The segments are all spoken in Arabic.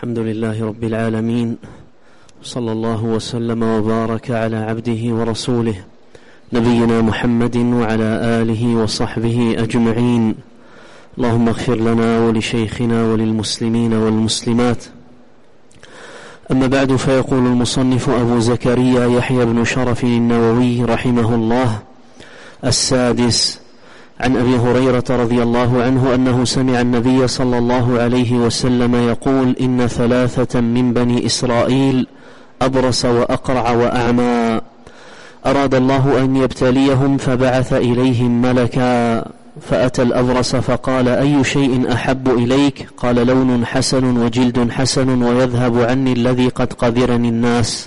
الحمد لله رب العالمين، صلى الله وسلم وبارك على عبده ورسوله نبينا محمد وعلى آله وصحبه أجمعين. اللهم اغفر لنا ولشيخنا وللمسلمين والمسلمات. أما بعد، فيقول المصنف أبو زكريا يحيى بن شرف النووي رحمه الله: السادس، عن أبي هريرة رضي الله عنه أنه سمع النبي صلى الله عليه وسلم يقول: إن ثلاثة من بني إسرائيل أبرص وأقرع وأعمى أراد الله أن يبتليهم فبعث إليهم ملكا، فأتى الأبرص فقال: أي شيء أحب إليك؟ قال: لون حسن وجلد حسن ويذهب عني الذي قد قذرني الناس.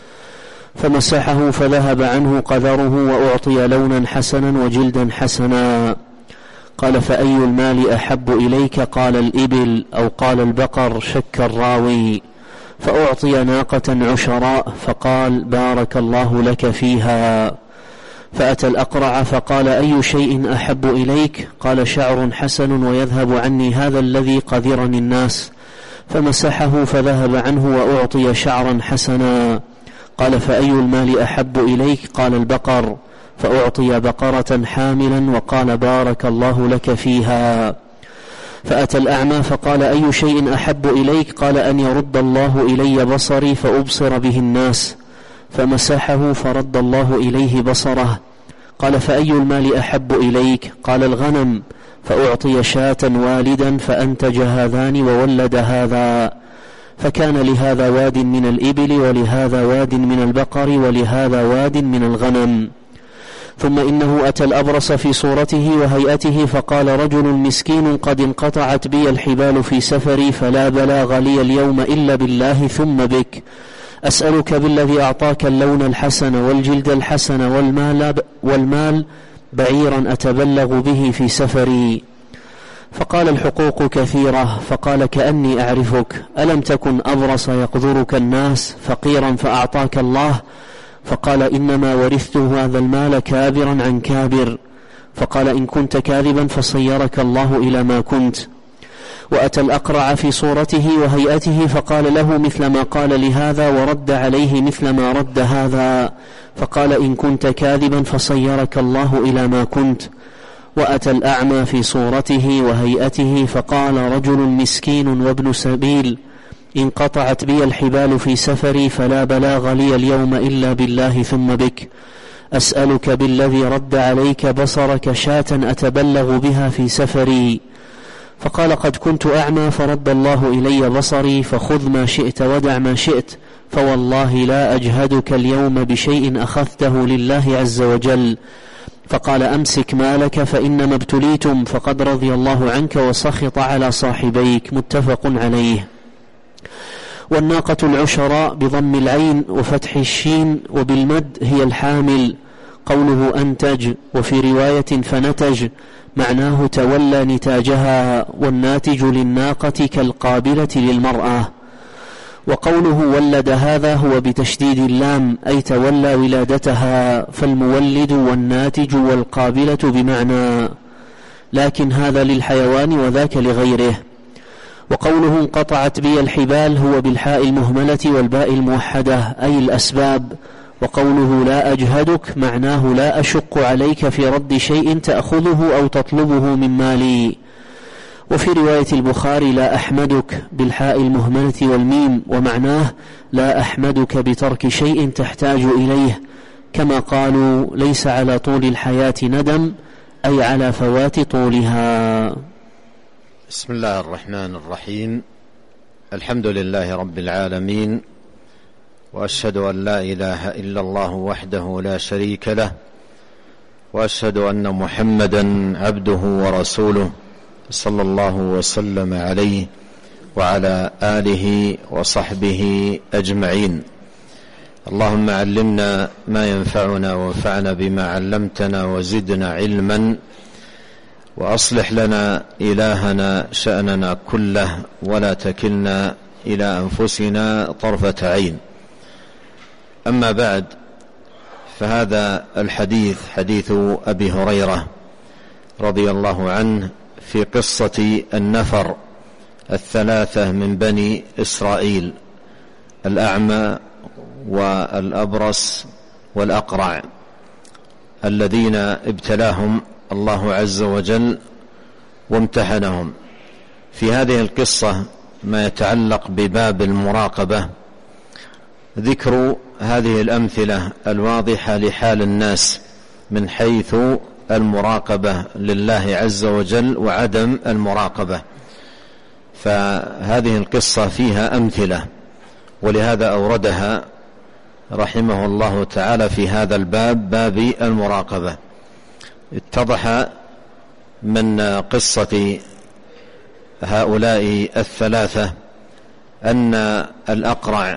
فمسحه فذهب عنه قذره وأعطي لونا حسنا وجلدا حسنا. قال: فأي المال أحب إليك؟ قال: الإبل أو قال البقر، شك الراوي. فأعطي ناقة عشراء فقال: بارك الله لك فيها. فأتى الأقرع فقال: أي شيء أحب إليك؟ قال: شعر حسن ويذهب عني هذا الذي قذرني الناس. فمسحه فذهب عنه وأعطي شعرا حسنا. قال: فأي المال أحب إليك؟ قال: البقر. فأعطي بقرة حاملا وقال: بارك الله لك فيها. فأتى الأعمى فقال: أي شيء أحب إليك؟ قال: أن يرد الله إلي بصري فأبصر به الناس. فمسحه فرد الله إليه بصره. قال: فأي المال أحب إليك؟ قال: الغنم. فأعطي شاة والدا فأنتج هذان وولد هذا، فكان لهذا واد من الإبل ولهذا واد من البقر ولهذا واد من الغنم. ثم إنه أتى الأبرص في صورته وهيئته فقال: رجل مسكين قد انقطعت بي الحبال في سفري، فلا بلاغ لي اليوم إلا بالله ثم بك، أسألك بالذي أعطاك اللون الحسن والجلد الحسن والمال بعيرا أتبلغ به في سفري. فقال: الحقوق كثيرة. فقال: كأني أعرفك، ألم تكن أبرص يقذرك الناس فقيرا فأعطاك الله؟ فقال: إنما ورثته هذا المال كابرا عن كابر. فقال: إن كنت كاذبا فصيرك الله إلى ما كنت. وأتى الأقرع في صورته وهيئته فقال له مثل ما قال لهذا ورد عليه مثل ما رد هذا. فقال: إن كنت كاذبا فصيرك الله إلى ما كنت. وأتى الأعمى في صورته وهيئته فقال: رجل مسكين وابن سبيل انقطعت بي الحبال في سفري، فلا بلاغ لي اليوم إلا بالله ثم بك، أسألك بالذي رد عليك بصرك شاة أتبلغ بها في سفري. فقال: قد كنت أعمى فرد الله إلي بصري، فخذ ما شئت ودع ما شئت، فوالله لا أجهدك اليوم بشيء أخذته لله عز وجل. فقال: أمسك مالك فإنما ابتليتم، فقد رضي الله عنك وسخط على صاحبيك. متفق عليه. والناقة العشراء بضم العين وفتح الشين وبالمد هي الحامل. قوله أنتج، وفي رواية فنتج، معناه تولى نتاجها، والناتج للناقة كالقابلة للمرأة. وقوله ولد هذا هو بتشديد اللام، أي تولى ولادتها، فالمولد والناتج والقابلة بمعنى، لكن هذا للحيوان وذاك لغيره. وقوله انقطعت بي الحبال هو بالحاء المهملة والباء الموحدة، أي الأسباب. وقوله لا أجهدك معناه لا أشق عليك في رد شيء تأخذه أو تطلبه من مالي. وفي رواية البخاري لا أحمدك بالحاء المهملة والميم، ومعناه لا أحمدك بترك شيء تحتاج إليه، كما قالوا ليس على طول الحياة ندم، أي على فوات طولها. بسم الله الرحمن الرحيم. الحمد لله رب العالمين، وأشهد أن لا إله إلا الله وحده لا شريك له، وأشهد أن محمدا عبده ورسوله صلى الله وسلم عليه وعلى آله وصحبه أجمعين. اللهم علمنا ما ينفعنا وانفعنا بما علمتنا وزدنا علما، وأصلح لنا إلهنا شأننا كله، ولا تكلنا إلى أنفسنا طرفة عين. أما بعد، فهذا الحديث حديث أبي هريرة رضي الله عنه في قصة النفر الثلاثة من بني إسرائيل: الأعمى والأبرص والأقرع، الذين ابتلاهم الله عز وجل وامتحنهم. في هذه القصة ما يتعلق بباب المراقبة ذكر هذه الأمثلة الواضحة لحال الناس من حيث المراقبة لله عز وجل وعدم المراقبة. فهذه القصة فيها أمثلة، ولهذا أوردها رحمه الله تعالى في هذا الباب، باب المراقبة. اتضح من قصة هؤلاء الثلاثة أن الأقرع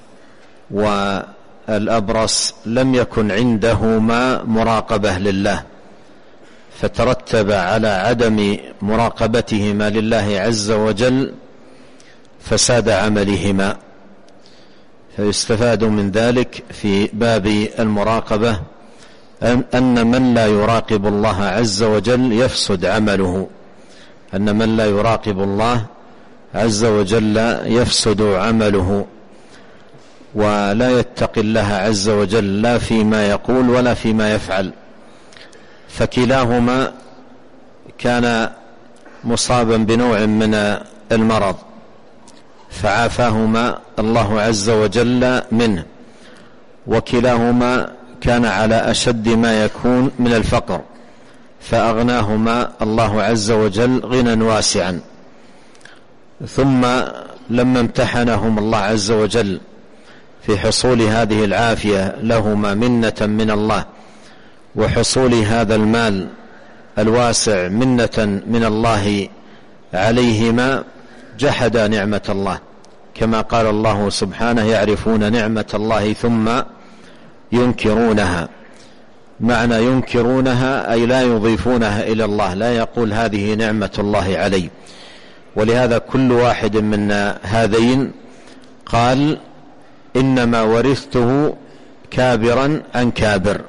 والأبرص لم يكن عندهما مراقبة لله، فترتب على عدم مراقبتهما لله عز وجل فساد عملهما. فيستفاد من ذلك في باب المراقبة أن من لا يراقب الله عز وجل يفسد عمله، أن من لا يراقب الله عز وجل يفسد عمله ولا يتقي الله عز وجل لا فيما يقول ولا فيما يفعل. فكلاهما كان مصابا بنوع من المرض فعافاهما الله عز وجل منه، وكلاهما كان على أشد ما يكون من الفقر فأغناهما الله عز وجل غنى واسعا. ثم لما امتحنهم الله عز وجل في حصول هذه العافية لهما منة من الله، وحصول هذا المال الواسع منة من الله عليهما، جحدا نعمة الله، كما قال الله سبحانه: يعرفون نعمة الله ثم ينكرونها. معنى ينكرونها أي لا يضيفونها إلى الله، لا يقول هذه نعمة الله علي. ولهذا كل واحد من هذين قال: إنما ورثته كابرا عن كابر،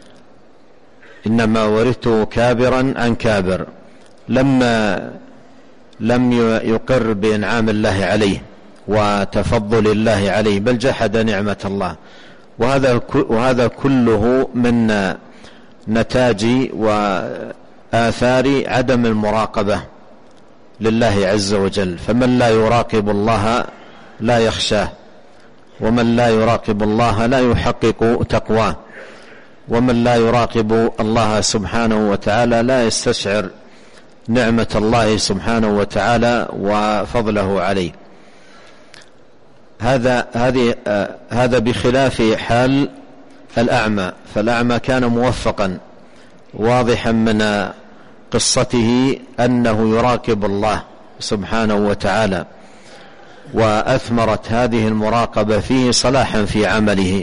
إنما ورثته كابرا عن كابر، لم يقر بإنعام الله عليه وتفضل الله عليه، بل جحد نعمة الله. وهذا كله من نتاج وآثار عدم المراقبة لله عز وجل. فمن لا يراقب الله لا يخشاه، ومن لا يراقب الله لا يحقق تقواه، ومن لا يراقب الله سبحانه وتعالى لا يستشعر نعمة الله سبحانه وتعالى وفضله عليه. هذا بخلاف حال الأعمى، فالأعمى كان موفقا واضحا من قصته أنه يراقب الله سبحانه وتعالى، وأثمرت هذه المراقبة فيه صلاحا في عمله.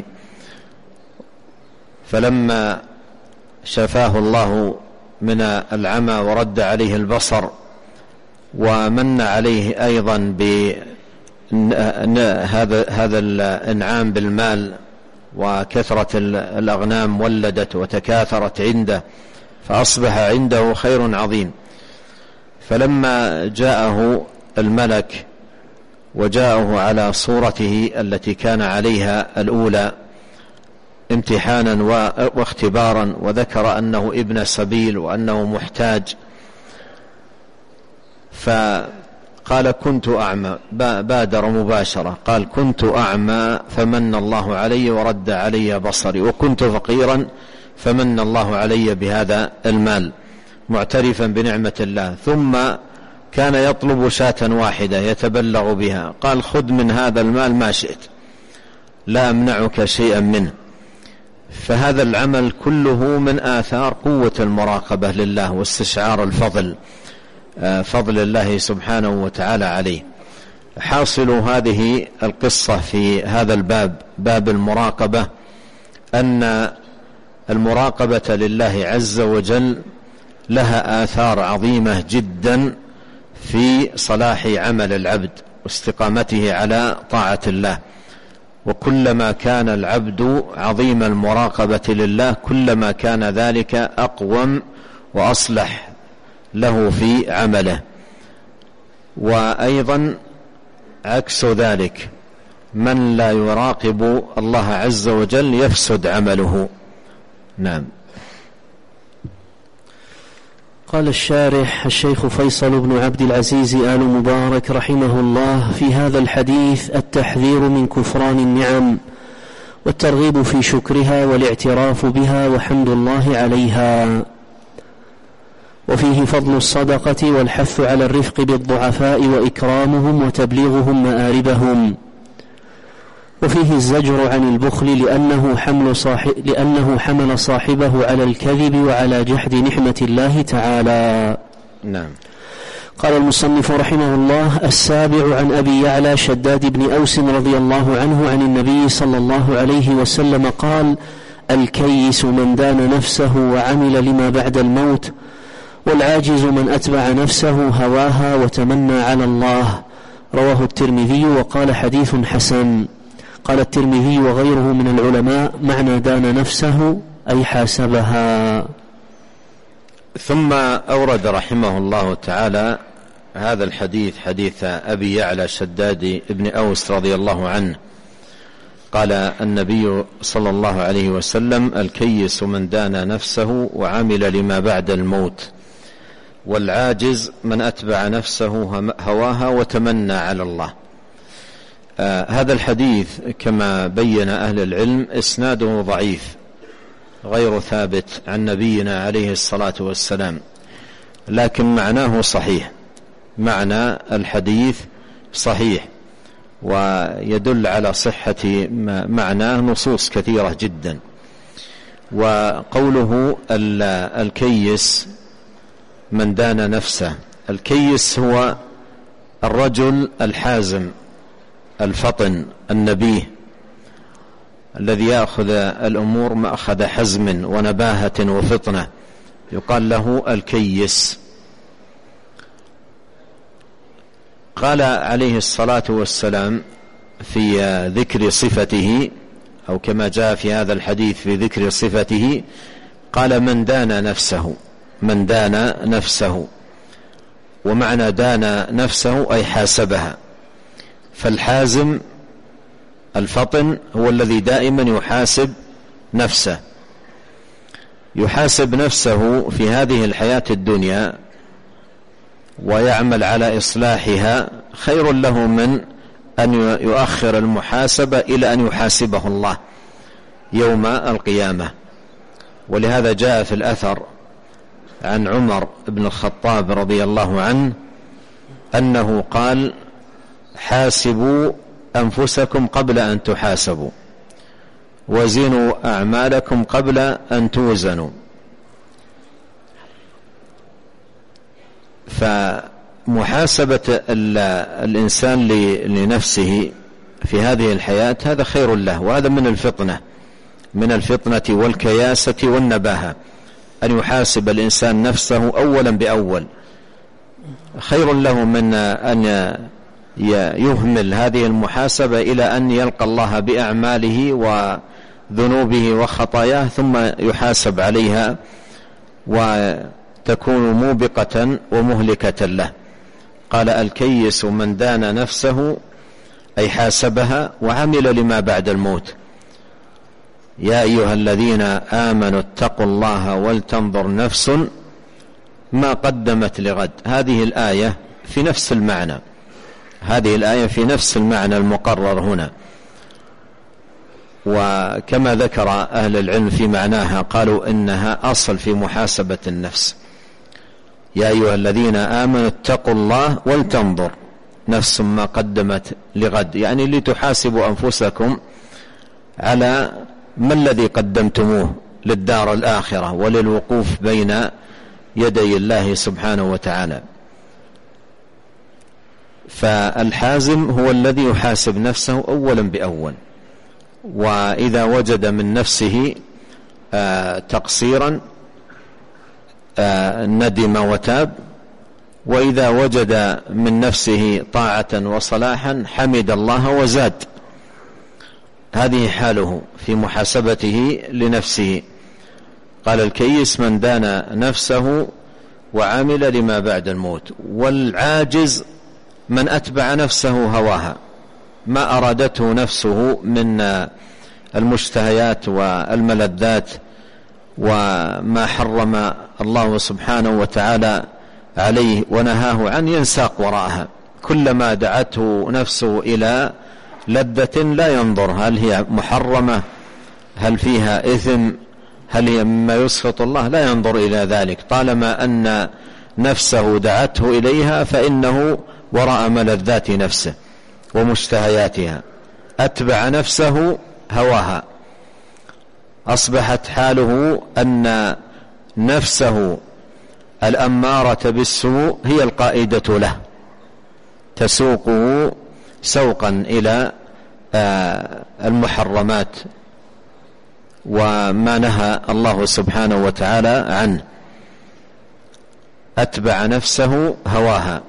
فلما شفاه الله من العمى ورد عليه البصر ومن عليه أيضا هذا الإنعام بالمال، وكثرة الأغنام ولدت وتكاثرت عنده، فأصبح عنده خير عظيم. فلما جاءه الملك وجاءه على صورته التي كان عليها الأولى امتحانا واختبارا، وذكر أنه ابن سبيل وأنه محتاج، فقال: كنت أعمى. بادر مباشرة قال: كنت أعمى فمن الله علي ورد علي بصري، وكنت فقيرا فمن الله علي بهذا المال، معترفا بنعمة الله. ثم كان يطلب شاة واحدة يتبلغ بها، قال: خذ من هذا المال ما شئت، لا أمنعك شيئا منه. فهذا العمل كله من آثار قوة المراقبة لله واستشعار الفضل، فضل الله سبحانه وتعالى عليه. حاصل هذه القصة في هذا الباب، باب المراقبة، أن المراقبة لله عز وجل لها آثار عظيمة جدا في صلاح عمل العبد واستقامته على طاعة الله. وكلما كان العبد عظيم المراقبة لله كلما كان ذلك أقوم وأصلح له في عمله. وأيضا عكس ذلك من لا يراقب الله عز وجل يفسد عمله. نعم. قال الشارح الشيخ فيصل بن عبد العزيز آل مبارك رحمه الله: في هذا الحديث التحذير من كفران النعم والترغيب في شكرها والاعتراف بها وحمد الله عليها، وفيه فضل الصدقة والحث على الرفق بالضعفاء وإكرامهم وتبليغهم مآربهم، وفيه الزجر عن البخل لأنه حمل صاحبه على الكذب وعلى جحد نعمة الله تعالى. نعم. قال المصنف رحمه الله: السابع عن أبي يعلى شداد بن أوس رضي الله عنه عن النبي صلى الله عليه وسلم قال: الكيس من دان نفسه وعمل لما بعد الموت، والعاجز من أتبع نفسه هواها وتمنى على الله. رواه الترمذي وقال حديث حسن. قال الترمذي وغيره من العلماء: معنى دان نفسه أي حاسبها. ثم أورد رحمه الله تعالى هذا الحديث، حديث أبي يعلى شداد بن أوس رضي الله عنه قال النبي صلى الله عليه وسلم: الكيس من دان نفسه وعمل لما بعد الموت، والعاجز من أتبع نفسه هواها وتمنى على الله. هذا الحديث كما بين أهل العلم إسناده ضعيف غير ثابت عن نبينا عليه الصلاة والسلام، لكن معناه صحيح، معنى الحديث صحيح، ويدل على صحة معناه نصوص كثيرة جدا. وقوله الكيس من دان نفسه، الكيس هو الرجل الحازم الفطن النبيه الذي يأخذ الأمور مأخذ حزم ونباهة وفطنة، يقال له الكيس. قال عليه الصلاة والسلام في ذكر صفته، أو كما جاء في هذا الحديث في ذكر صفته، قال: من دان نفسه، من دان نفسه. ومعنى دان نفسه أي حاسبها. فالحازم الفطن هو الذي دائما يحاسب نفسه، يحاسب نفسه في هذه الحياة الدنيا ويعمل على إصلاحها، خير له من أن يؤخر المحاسبة إلى أن يحاسبه الله يوم القيامة. ولهذا جاء في الأثر عن عمر بن الخطاب رضي الله عنه أنه قال: حاسبوا أنفسكم قبل أن تحاسبوا، وزنوا أعمالكم قبل أن توزنوا. فمحاسبة الإنسان لنفسه في هذه الحياة هذا خير له، وهذا من الفطنة والكياسة والنباهة، أن يحاسب الإنسان نفسه أولا بأول، خير له من أن يهمل هذه المحاسبة إلى أن يلقى الله بأعماله وذنوبه وخطاياه ثم يحاسب عليها وتكون موبقة ومهلكة له. قال: الكيس من دان نفسه أي حاسبها وعمل لما بعد الموت. يا أيها الذين آمنوا اتقوا الله ولتنظر نفس ما قدمت لغد. هذه الآية في نفس المعنى، هذه الآية في نفس المعنى المقرر هنا. وكما ذكر أهل العلم في معناها قالوا إنها أصل في محاسبة النفس. يا أيها الذين آمنوا اتقوا الله ولتنظر نفس ما قدمت لغد، يعني لتحاسبوا أنفسكم على ما الذي قدمتموه للدار الآخرة وللوقوف بين يدي الله سبحانه وتعالى. فالحازم هو الذي يحاسب نفسه أولا بأول، وإذا وجد من نفسه تقصيرا ندم وتاب، وإذا وجد من نفسه طاعة وصلاحا حمد الله وزاد. هذه حاله في محاسبته لنفسه. قال: الكيس من دان نفسه وعمل لما بعد الموت، والعاجز من أتبع نفسه هواها، ما أرادته نفسه من المشتهيات والملذات وما حرم الله سبحانه وتعالى عليه ونهاه عنه ينساق وراءها. كلما دعته نفسه إلى لذة لا ينظر هل هي محرمة، هل فيها إثم، هل هي مما يسخط الله، لا ينظر إلى ذلك. طالما أن نفسه دعته إليها فإنه وراء ملذات نفسه ومشتهياتها. أتبع نفسه هواها، أصبحت حاله أن نفسه الأمارة بالسوء هي القائدة له، تسوقه سوقا إلى المحرمات وما نهى الله سبحانه وتعالى عنه. أتبع نفسه هواها،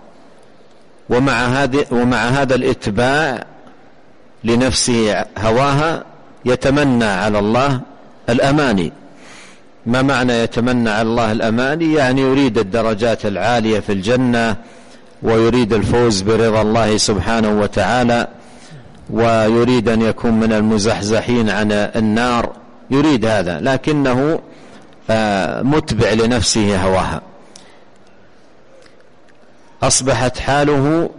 ومع هذا الاتباع لنفسه هواها يتمنى على الله الأماني. ما معنى يتمنى على الله الأماني؟ يعني يريد الدرجات العالية في الجنة، ويريد الفوز برضا الله سبحانه وتعالى، ويريد أن يكون من المزحزحين عن النار، يريد هذا، لكنه متبع لنفسه هواها. أصبحت حاله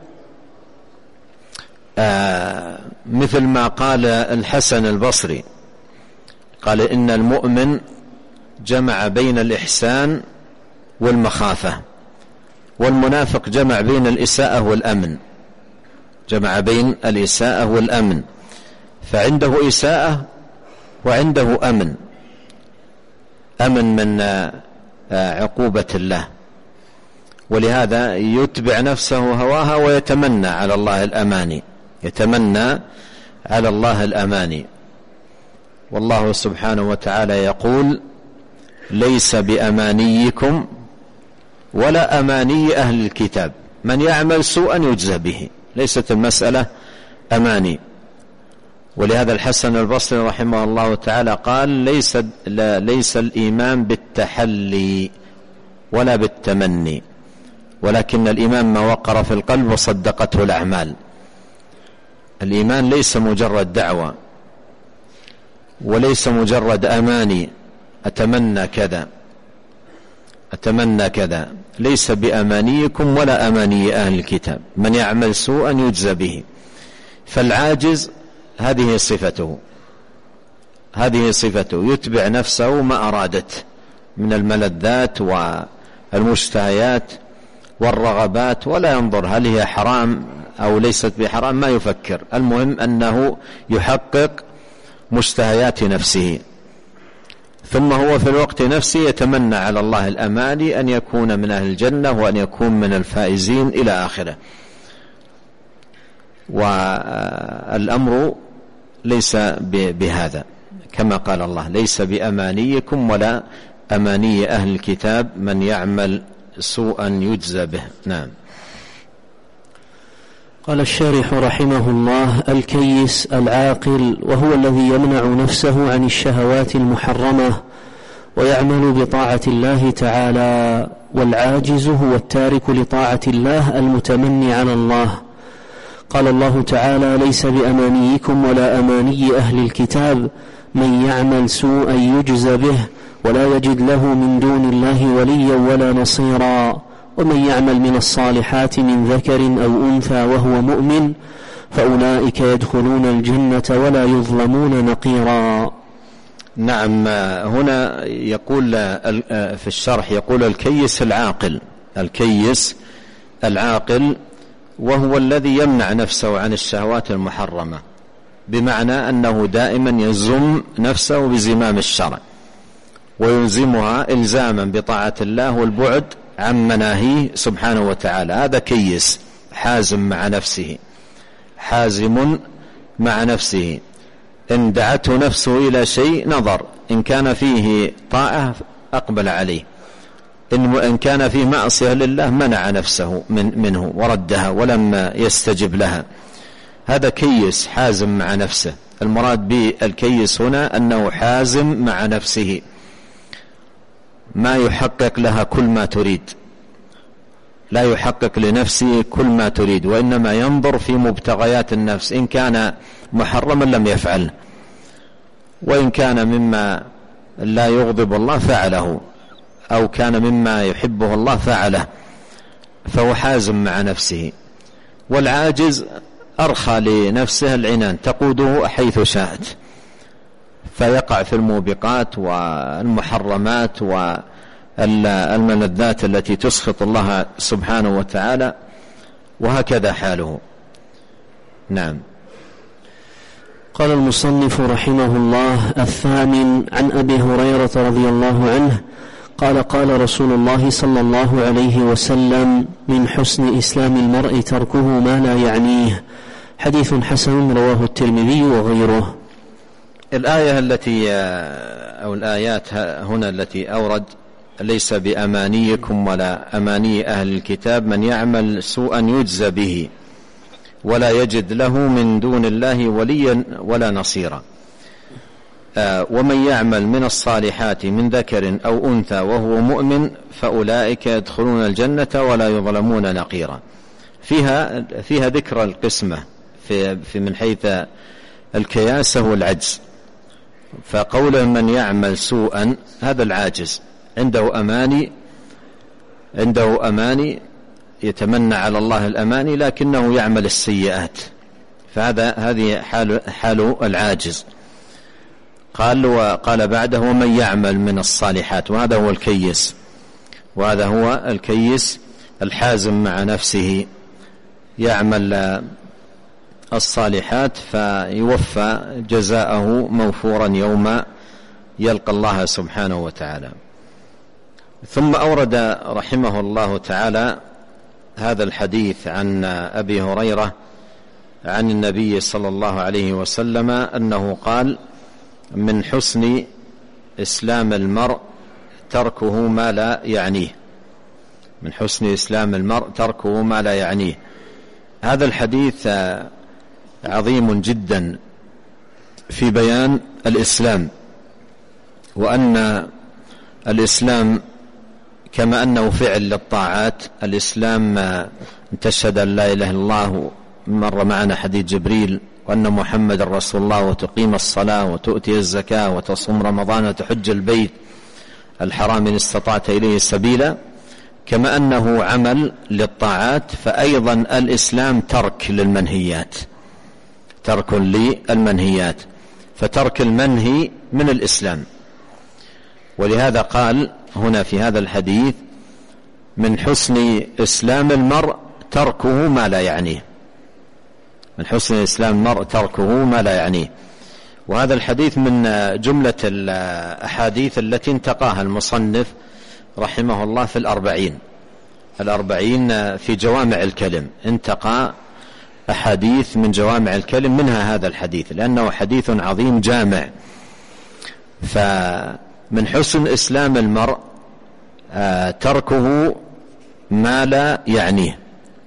مثل ما قال الحسن البصري، قال إن المؤمن جمع بين الإحسان والمخافة، والمنافق جمع بين الإساءة والأمن، جمع بين الإساءة والأمن، فعنده إساءة وعنده أمن، أمن من عقوبة الله. ولهذا يتبع نفسه هواها ويتمنى على الله الأماني، يتمنى على الله الأماني. والله سبحانه وتعالى يقول ليس بأمانيكم ولا أماني أهل الكتاب من يعمل سوءا يجزى به. ليست المسألة أماني. ولهذا الحسن البصري رحمه الله تعالى قال ليس الإيمان بالتحلي ولا بالتمني، ولكن الإيمان ما وقر في القلب وصدقته الأعمال. الإيمان ليس مجرد دعوة، وليس مجرد أماني أتمنى كذا أتمنى كذا. ليس بأمانيكم ولا أماني أهل الكتاب من يعمل سوءا يجزى به. فالعاجز هذه صفته، هذه صفته، يتبع نفسه ما أرادت من الملذات والمشتهيات والرغبات، ولا ينظر هل هي حرام أو ليست بحرام، ما يفكر. المهم أنه يحقق مشتهيات نفسه، ثم هو في الوقت نفسه يتمنى على الله الأماني أن يكون من أهل الجنة وأن يكون من الفائزين إلى آخره. والأمر ليس بهذا، كما قال الله ليس بأمانيكم ولا أماني أهل الكتاب من يعمل سوءا يجزى به. نعم. قال الشارح رحمه الله: الكيس العاقل، وهو الذي يمنع نفسه عن الشهوات المحرمة ويعمل بطاعة الله تعالى، والعاجز هو التارك لطاعة الله المتمني على الله. قال الله تعالى: ليس بأمانيكم ولا أماني أهل الكتاب من يعمل سوءا يجزى به ولا يجد له من دون الله وليا ولا نصيرا، ومن يعمل من الصالحات من ذكر أو أنثى وهو مؤمن فأولئك يدخلون الجنة ولا يظلمون نقيرا. نعم. هنا يقول في الشرح، يقول الكيس العاقل، الكيس العاقل وهو الذي يمنع نفسه عن الشهوات المحرمة، بمعنى أنه دائما يزم نفسه بزمام الشرع ويلزمها إلزاما بطاعة الله والبعد عن مناهيه سبحانه وتعالى. هذا كيس حازم مع نفسه، حازم مع نفسه. إن دعته نفسه إلى شيء نظر، إن كان فيه طاعة أقبل عليه، إن كان فيه معصية لله منع نفسه منه وردها ولم يستجب لها. هذا كيس حازم مع نفسه. المراد بالكيس هنا أنه حازم مع نفسه، ما يحقق لها كل ما تريد، لا يحقق لنفسه كل ما تريد، وإنما ينظر في مبتغيات النفس، إن كان محرما لم يفعل، وإن كان مما لا يغضب الله فعله، أو كان مما يحبه الله فعله، فهو حازم مع نفسه. والعاجز أرخى لنفسه العنان تقوده حيث شاءت، فيقع في الموبقات والمحرمات والملذات التي تسخط الله سبحانه وتعالى، وهكذا حاله. نعم. قال المصنف رحمه الله: الثامن، عن أبي هريرة رضي الله عنه قال: قال رسول الله صلى الله عليه وسلم: من حسن إسلام المرء تركه ما لا يعنيه. حديث حسن رواه الترمذي وغيره. الآية التي أو الآيات هنا التي أورد: ليس بأمانيكم ولا أماني أهل الكتاب، من يعمل سوءا يجزى به ولا يجد له من دون الله وليا ولا نصيرا. ومن يعمل من الصالحات من ذكر أو أنثى وهو مؤمن فأولئك يدخلون الجنة ولا يظلمون نقيرا. فيها ذكر القسمة في من حيث الكياسة والعجز. فقول من يعمل سوءا هذا العاجز عنده أماني يتمنى على الله الأماني لكنه يعمل السيئات، هذه حال العاجز. قال بعده: ومن يعمل من الصالحات، وهذا هو الكيس الحازم مع نفسه، يعمل الصالحات فيوفى جزاءه موفورا يوم يلقى الله سبحانه وتعالى. ثم أورد رحمه الله تعالى هذا الحديث عن أبي هريرة عن النبي صلى الله عليه وسلم أنه قال: من حسن إسلام المرء تركه ما لا يعنيه. من حسن إسلام المرء تركه ما لا يعنيه. هذا الحديث عظيم جدا في بيان الإسلام، وأن الإسلام كما أنه فعل للطاعات. الإسلام أن تشهد أن لا إله إلا الله، مر معنا حديث جبريل، وأن محمد رسول الله، وتقيم الصلاة، وتؤتي الزكاة، وتصوم رمضان، وتحج البيت الحرام إن استطعت إليه سبيلا. كما أنه عمل للطاعات، فأيضا الإسلام ترك للمنهيات، ترك للمنهيات، فترك المنهي من الإسلام. ولهذا قال هنا في هذا الحديث: من حسن إسلام المرء تركه ما لا يعنيه. من حسن إسلام المرء تركه ما لا يعنيه. وهذا الحديث من جملة الأحاديث التي انتقاها المصنف رحمه الله في الأربعين في جوامع الكلم، انتقى أحاديث من جوامع الكلم، منها هذا الحديث، لأنه حديث عظيم جامع. فمن حسن إسلام المرء تركه ما لا يعنيه.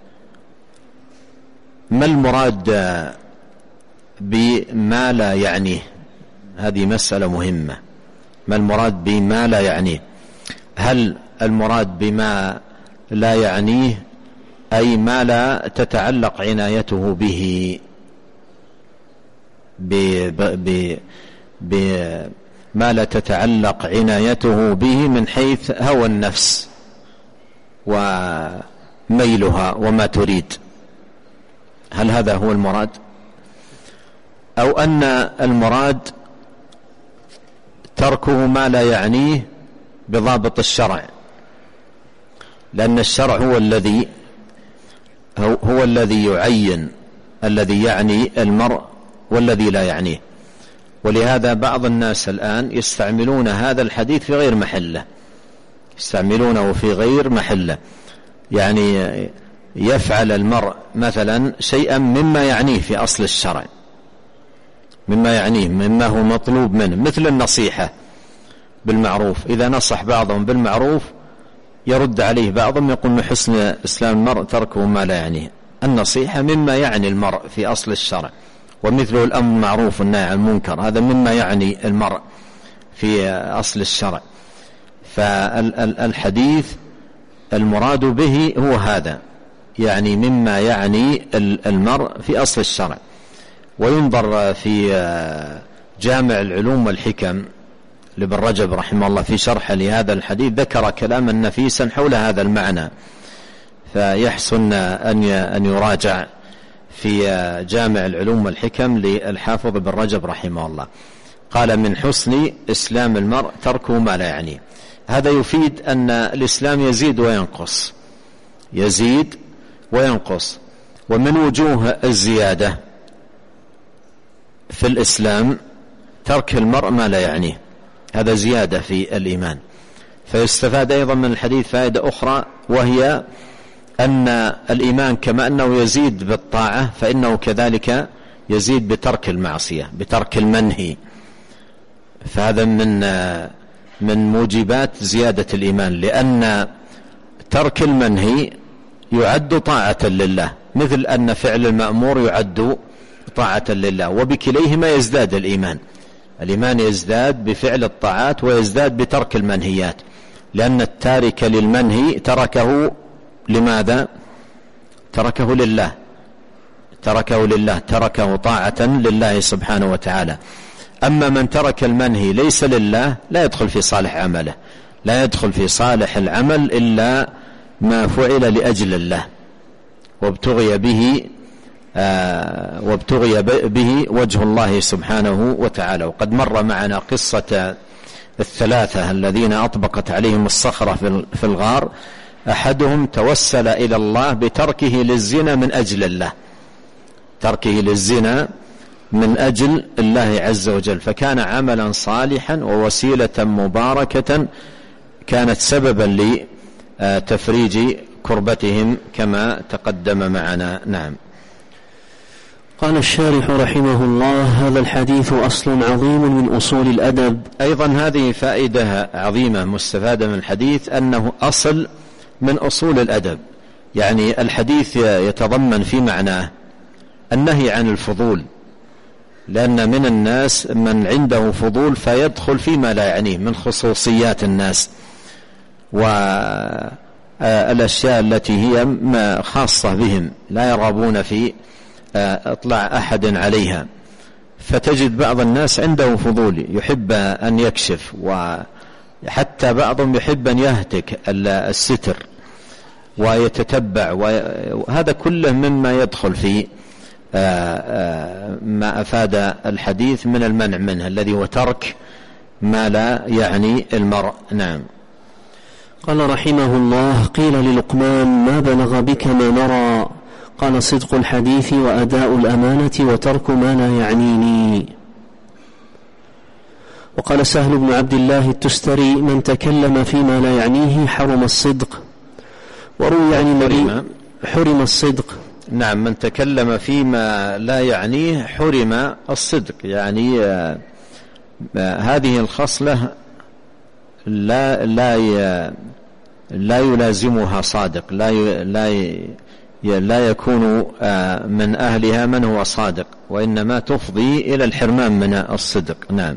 ما المراد بما لا يعنيه؟ هذه مسألة مهمة. ما المراد بما لا يعنيه؟ هل المراد بما لا يعنيه أي ما لا تتعلق عنايته به ما لا تتعلق عنايته به من حيث هوى النفس وميلها وما تريد؟ هل هذا هو المراد؟ أو أن المراد تركه ما لا يعنيه بضابط الشرع، لأن الشرع هو الذي يعين الذي يعني المرء والذي لا يعنيه. ولهذا بعض الناس الآن يستعملون هذا الحديث في غير محله، يستعملونه في غير محله. يعني يفعل المرء مثلا شيئا مما يعنيه في أصل الشرع، مما يعنيه، مما هو مطلوب منه، مثل النصيحة بالمعروف. إذا نصح بعضهم بالمعروف يرد عليه بعضهم يقول: من حسن إسلام المرء تركه ما لا يعنيه. النصيحة مما يعني المرء في أصل الشرع، ومثله الأمر بالمعروف والنهي عن المنكر، هذا مما يعني المرء في أصل الشرع. فالحديث المراد به هو هذا، يعني مما يعني المرء في أصل الشرع. وينظر في جامع العلوم والحكم لابن رجب رحمه الله في شرح لهذا الحديث، ذكر كلاما نفيسا حول هذا المعنى، فيحسن أن يراجع في جامع العلوم والحكم للحافظ ابن رجب رحمه الله. قال: من حسن إسلام المرء تركه ما لا يعنيه. هذا يفيد أن الإسلام يزيد وينقص، يزيد وينقص. ومن وجوه الزيادة في الإسلام ترك المرء ما لا يعنيه، هذا زيادة في الإيمان. فيستفاد أيضا من الحديث فائدة أخرى، وهي أن الإيمان كما أنه يزيد بالطاعة فإنه كذلك يزيد بترك المعصية، بترك المنهي. فهذا من موجبات زيادة الإيمان، لأن ترك المنهي يعد طاعة لله، مثل أن فعل المأمور يعد طاعة لله، وبكليهما يزداد الإيمان. الإيمان يزداد بفعل الطاعات ويزداد بترك المنهيات، لأن التارك للمنهي تركه لماذا؟ تركه لله، تركه طاعة لله سبحانه وتعالى. أما من ترك المنهي ليس لله لا يدخل في صالح عمله، لا يدخل في صالح العمل إلا ما فعل لأجل الله وابتغي به وجه الله سبحانه وتعالى. وقد مر معنا قصة الثلاثة الذين أطبقت عليهم الصخرة في الغار، أحدهم توسل إلى الله بتركه للزنا من أجل الله، تركه للزنا من أجل الله عز وجل، فكان عملا صالحا ووسيلة مباركة كانت سببا لتفريج كربتهم كما تقدم معنا. نعم. قال الشارح رحمه الله: هذا الحديث أصل عظيم من أصول الأدب. أيضا هذه فائدة عظيمة مستفادة من الحديث، أنه أصل من أصول الأدب. يعني الحديث يتضمن في معناه النهي عن الفضول، لأن من الناس من عنده فضول فيدخل فيما لا يعنيه من خصوصيات الناس والأشياء التي هي خاصة بهم، لا يرغبون في اطلاع أحد عليها. فتجد بعض الناس عنده فضول، يحب أن يكشف، وحتى بعضهم يحب أن يهتك الستر ويتتبع، وهذا كله مما يدخل في ما أفاد الحديث من المنع منه، الذي هو ترك ما لا يعني المرء. نعم. قال رحمه الله: قيل للقمان: ما بلغ بك ما نرى؟ قال: صدق الحديث وأداء الأمانة وترك ما لا يعنيني. وقال سهل بن عبد الله التستري: من تكلم فيما لا يعنيه حرم الصدق. وروي عن النبي حرم الصدق. نعم، من تكلم فيما لا يعنيه حرم الصدق، يعني هذه الخصلة لا يلازمها صادق، لا يكون من أهلها من هو صادق، وإنما تفضي إلى الحرمان من الصدق. نعم.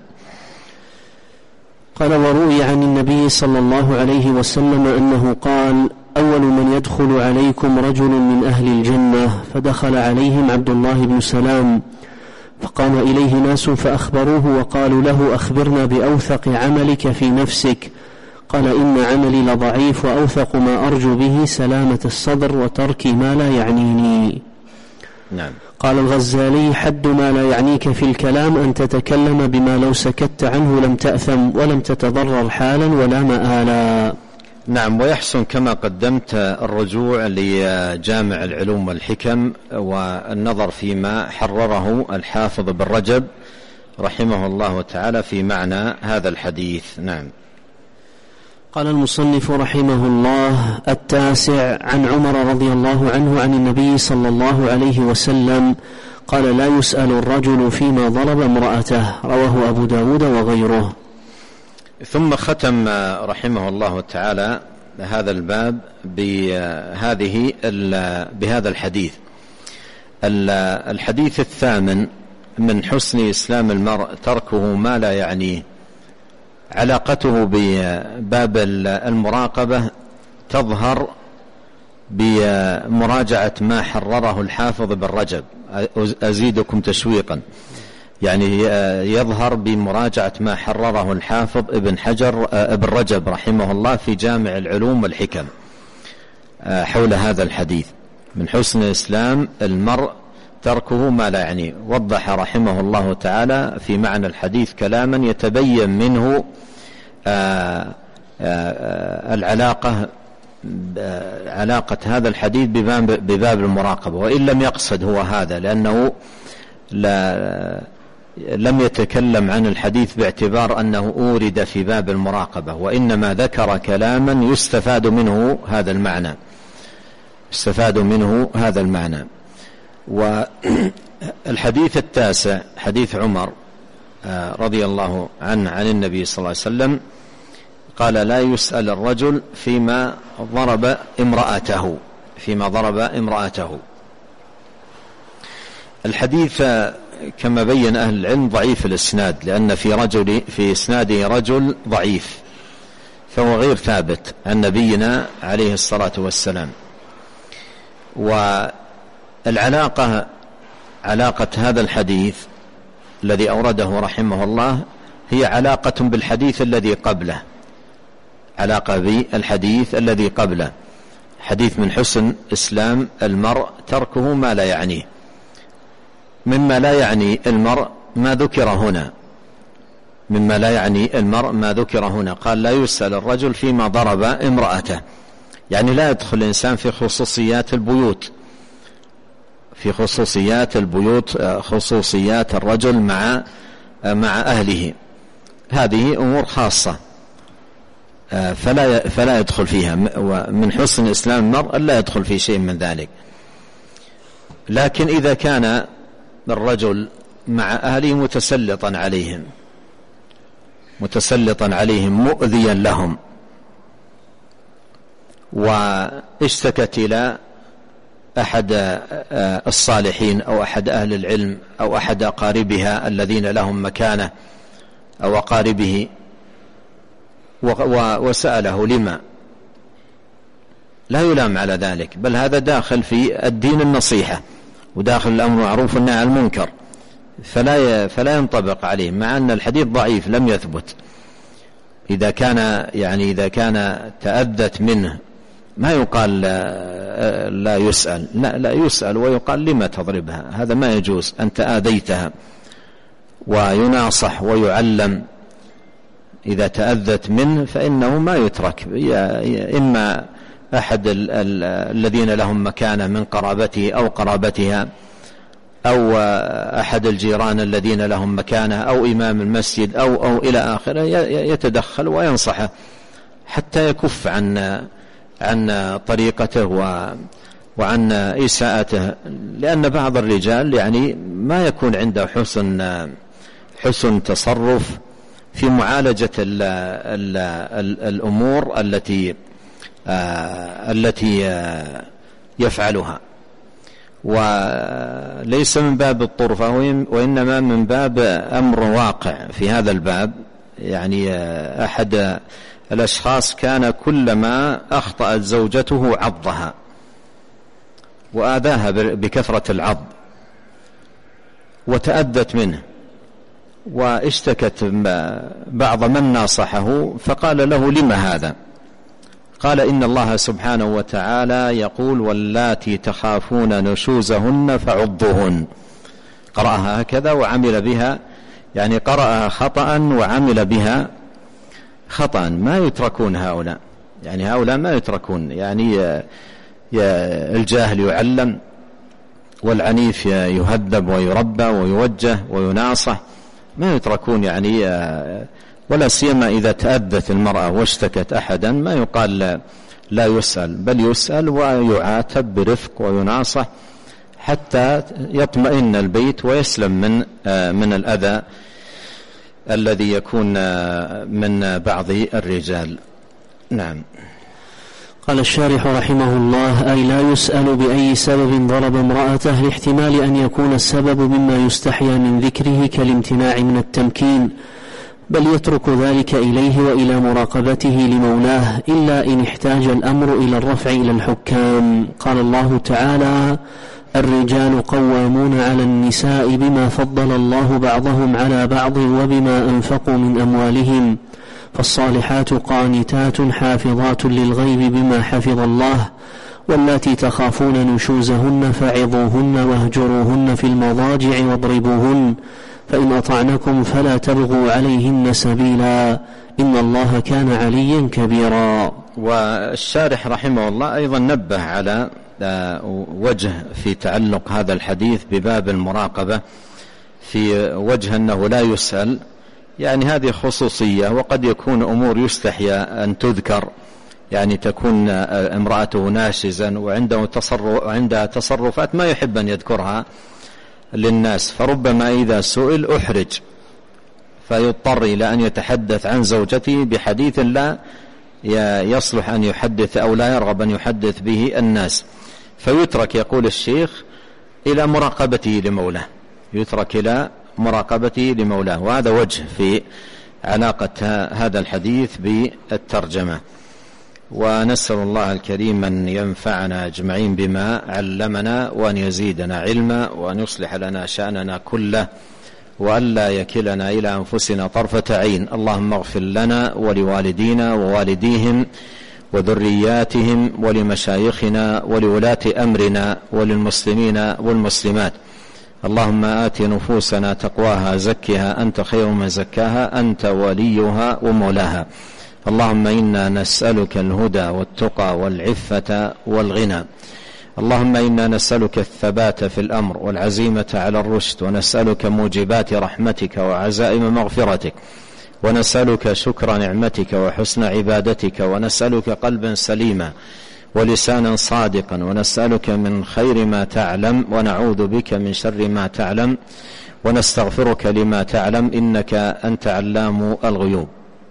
قال: وروي عن النبي صلى الله عليه وسلم أنه قال: أول من يدخل عليكم رجل من أهل الجنة، فدخل عليهم عبد الله بن سلام، فقام إليه ناس فأخبروه وقالوا له: أخبرنا بأوثق عملك في نفسك. قال: إن عملي لضعيف، وأوثق ما أرجو به سلامة الصدر وترك ما لا يعنيني. نعم. قال الغزالي: حد ما لا يعنيك في الكلام أن تتكلم بما لو سكت عنه لم تأثم ولم تتضرر حالا ولا مآلا. نعم. ويحسن كما قدمت الرجوع لجامع العلوم والحكم والنظر فيما حرره الحافظ ابن رجب رحمه الله تعالى في معنى هذا الحديث. نعم. قال المصنف رحمه الله: 9 عن عمر رضي الله عنه عن النبي صلى الله عليه وسلم قال: لا يسأل الرجل فيما ضرب امرأته. رواه أبو داود وغيره. ثم ختم رحمه الله تعالى هذا الباب بهذا الحديث. الحديث 8 من حسن إسلام المرء تركه ما لا يعنيه. علاقته بباب المراقبة تظهر بمراجعة ما حرره الحافظ ابن رجب. أزيدكم تشويقا، يعني يظهر بمراجعة ما حرره الحافظ ابن رجب رحمه الله في جامع العلوم والحكم حول هذا الحديث: من حسن الإسلام المرء تركه ما لا يعنيه. وضح رحمه الله تعالى في معنى الحديث كلاما يتبين منه علاقة هذا الحديث بباب المراقبة، وإن لم يقصد هو هذا، لأنه لم يتكلم عن الحديث باعتبار أنه أورد في باب المراقبة، وإنما ذكر كلاما يستفاد منه هذا المعنى. والحديث التاسع حديث عمر رضي الله عنه عن النبي صلى الله عليه وسلم قال: لا يسأل الرجل فيما ضرب امرأته. الحديث كما بين أهل العلم ضعيف الإسناد، لأن في إسناده رجل ضعيف، فهو غير ثابت عن نبينا عليه الصلاة والسلام. والعلاقة هذا الحديث الذي أورده رحمه الله هي علاقة بالحديث الذي قبله، حديث من حسن إسلام المرء تركه ما لا يعنيه. مما لا يعني المرء ما ذكر هنا، قال: لا يسأل الرجل فيما ضرب امرأته، يعني لا يدخل الإنسان في خصوصيات خصوصيات الرجل مع أهله، هذه أمور خاصة فلا يدخل فيها. ومن حسن إسلام المرء لا يدخل في شيء من ذلك. لكن إذا كان الرجل مع أهله متسلطا عليهم مؤذيا لهم، واشتكت إلى أحد الصالحين أو أحد أهل العلم أو أحد أقاربها الذين لهم مكانة أو أقاربه وسأله لما، لا يلام على ذلك، بل هذا داخل في الدين النصيحة وداخل الأمر معروف والنهي عن المنكر، فلا ينطبق عليه، مع أن الحديث ضعيف لم يثبت. إذا كان تأذت منه ما يقال لا يسأل، لا يسأل ويقال لما تضربها، هذا ما يجوز، أنت آذيتها، ويناصح ويعلم. إذا تأذت منه فإنه ما يترك، إما أحد الذين لهم مكانة من قرابته أو قرابتها، أو أحد الجيران الذين لهم مكانة، أو إمام المسجد أو إلى آخره، يتدخل وينصحه حتى يكف عن طريقته وعن إساءته. لأن بعض الرجال ما يكون عنده حسن تصرف في معالجة الأمور التي يفعلها، وليس من باب الطرفة، وإنما من باب أمر واقع في هذا الباب. أحد الأشخاص كان كلما أخطأت زوجته عضها وآذاها بكثرة العض وتأذت منه، واشتكت بعض من ناصحه فقال له: لما هذا؟ قال: إن الله سبحانه وتعالى يقول: واللاتي تخافون نشوزهن فعضوهن. قرأها هكذا وعمل بها، قرأها خطأ وعمل بها خطأ. ما يتركون هؤلاء، هؤلاء ما يتركون. الجاهل يعلم، والعنيف يهذب ويربى ويوجه ويناصح، ما يتركون. ولا سيما إذا تأذت المرأة واشتكت أحدا، ما يقال لا يسأل، بل يسأل ويعاتب برفق ويناصح حتى يطمئن البيت ويسلم من الأذى الذي يكون من بعض الرجال. نعم. قال الشارح رحمه الله: أي لا يسأل بأي سبب ضرب امرأته، لاحتمال أن يكون السبب مما يستحيا من ذكره كالامتناع من التمكين، بل يترك ذلك إليه وإلى مراقبته لمولاه إلا إن احتاج الأمر إلى الرفع إلى الحكام. قال الله تعالى: الرجال قوامون على النساء بما فضل الله بعضهم على بعض وبما أنفقوا من أموالهم، فالصالحات قانتات حافظات للغيب بما حفظ الله، واللاتي تخافون نشوزهن فعظوهن واهجروهن في المضاجع واضربوهن، فإن أطعنكم فلا تبغوا عليهن سبيلا، إن الله كان عليا كبيرا. والشارح رحمه الله أيضا نبه على وجه في تعلق هذا الحديث بباب المراقبة، في وجه أنه لا يسأل، يعني هذه خصوصية، وقد يكون أمور يستحيا أن تذكر، يعني تكون امرأته ناشزا وعندها تصرفات ما يحب أن يذكرها للناس، فربما إذا سئل أحرج فيضطر إلى أن يتحدث عن زوجته بحديث لا يصلح أن يحدث أو لا يرغب أن يحدث به الناس، فيترك يقول الشيخ إلى مراقبته لمولاه، يترك إلى مراقبته لمولاه. وهذا وجه في علاقة هذا الحديث بالترجمة. ونسأل الله الكريم أن ينفعنا أجمعين بما علمنا، وأن يزيدنا علما، وأن يصلح لنا شأننا كله، وألا يكلنا إلى أنفسنا طرفة عين. اللهم اغفر لنا ولوالدينا ووالديهم وذرياتهم ولمشايخنا ولولاة أمرنا وللمسلمين والمسلمات. اللهم آت نفوسنا تقواها زكها أنت خير من زكاها أنت وليها ومولاها. اللهم إنا نسألك الهدى والتقى والعفة والغنى. اللهم إنا نسألك الثبات في الأمر والعزيمة على الرشد، ونسألك موجبات رحمتك وعزائم مغفرتك، ونسألك شكر نعمتك وحسن عبادتك، ونسألك قلبا سليما ولسانا صادقا، ونسألك من خير ما تعلم ونعوذ بك من شر ما تعلم، ونستغفرك لما تعلم إنك أنت علام الغيوب.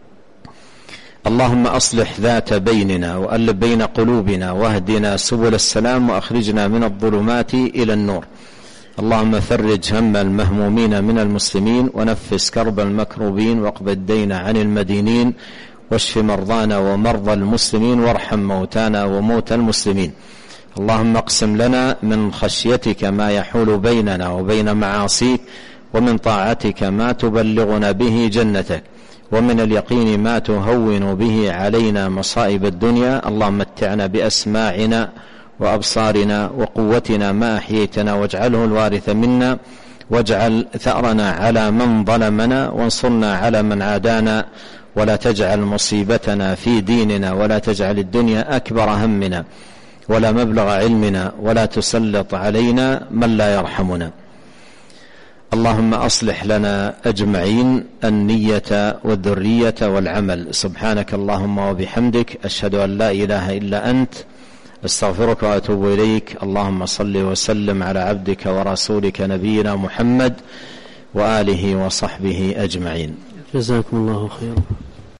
اللهم أصلح ذات بيننا وألف بين قلوبنا، واهدنا سبل السلام، وأخرجنا من الظلمات إلى النور. اللهم فرج هم المهمومين من المسلمين، ونفس كرب المكروبين، واقض الدين عن المدينين، واشف مرضانا ومرضى المسلمين، وارحم موتانا وموتى المسلمين. اللهم اقسم لنا من خشيتك ما يحول بيننا وبين معاصيك، ومن طاعتك ما تبلغنا به جنتك، ومن اليقين ما تهون به علينا مصائب الدنيا. اللهم متعنا بأسماعنا وأبصارنا وقوتنا ما أحييتنا، واجعله الوارث منا، واجعل ثأرنا على من ظلمنا، وانصرنا على من عادانا، ولا تجعل مصيبتنا في ديننا، ولا تجعل الدنيا أكبر همنا ولا مبلغ علمنا، ولا تسلط علينا من لا يرحمنا. اللهم أصلح لنا أجمعين النية والذرية والعمل. سبحانك اللهم وبحمدك، أشهد أن لا إله إلا أنت، استغفرك وأتوب إليك. اللهم صل وسلم على عبدك ورسولك نبينا محمد وآله وصحبه أجمعين. جزاكم الله خيرا.